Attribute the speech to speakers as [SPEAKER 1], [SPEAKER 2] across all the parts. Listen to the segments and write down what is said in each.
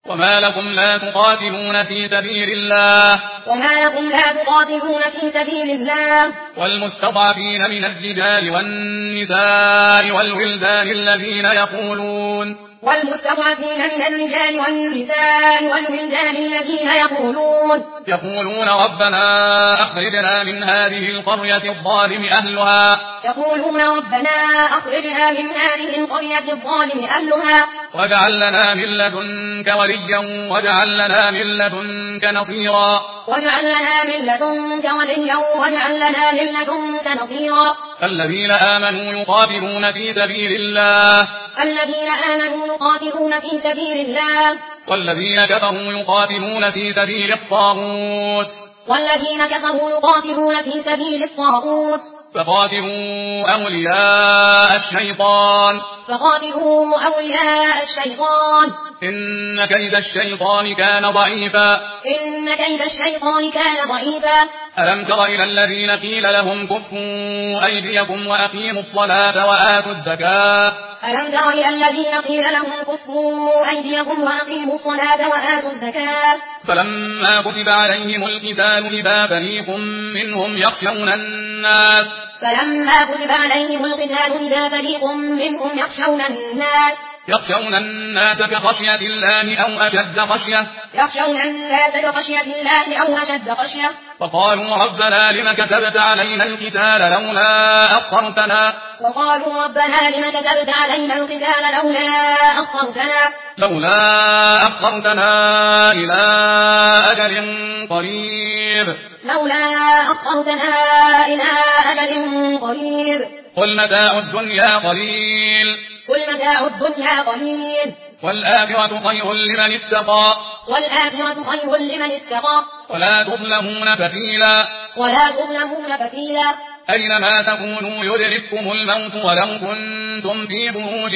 [SPEAKER 1] وما لكم لا تقاتلون في سبيل الله والمستضعفين من الرجال والنساء والولدان الذين يقولون ربنا أخرجنا من هذه القرية الظالم أهلها واجعل لنا من لدنك وليا واجعل لنا من لدنك نصيرا الذين آمنوا يقاتلون في سبيل الله والذين كفروا يقاتلون في سبيل الطاغوت فقاتلوا أولياء الشيطان إن كيد الشيطان كان ضعيفا ألم تر إلى الذين قيل لهم كفوا أيديكم وأقيموا الصلاة وآتوا الزكاة فلما كتب عليهم القتال إذا فريق منهم يخشون الناس كخشية الله أو أشد خشية فقالوا ربنا لم كتبت علينا القتال لولا أخرتنا إلى أجل قريب قل متاع الدنيا قليل والآخرة خير لمن اتقى ولا تظلمون فتيلا أينما تكونوا يدرككم الموت ولو كنتم في بروج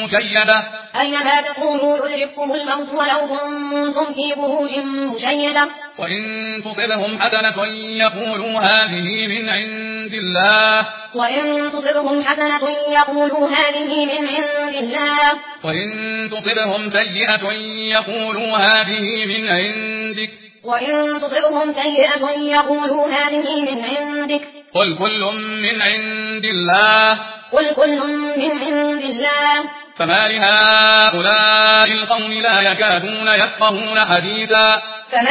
[SPEAKER 1] مشيدة وإن تصبهم حسنة يقولوا هذه من عند الله وإن تصبهم سيئة يقولوا هذه من عندك قل كل من عند الله فما لهؤلاء القوم لا يكادون يفقهون حديثا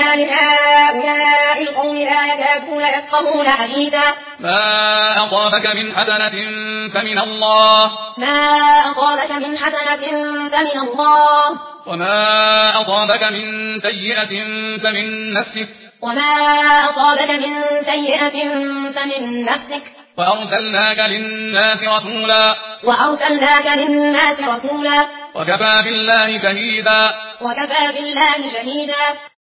[SPEAKER 1] ما أصابك من حسنة فمن الله وما أصابك من سيئة فمن نفسك وأرسلناك للناس رسولا وكفى بالله شهيدا